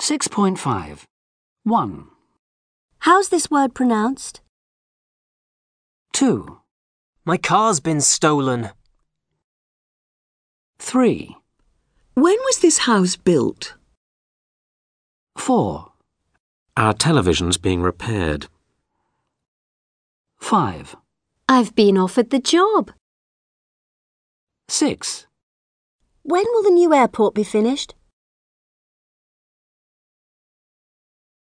6.5. 1, How's this word pronounced? 2, My car's been stolen. 3, When was this house built? 4, Our television's being repaired. 5, I've been offered the job. 6. When will the new airport be finished?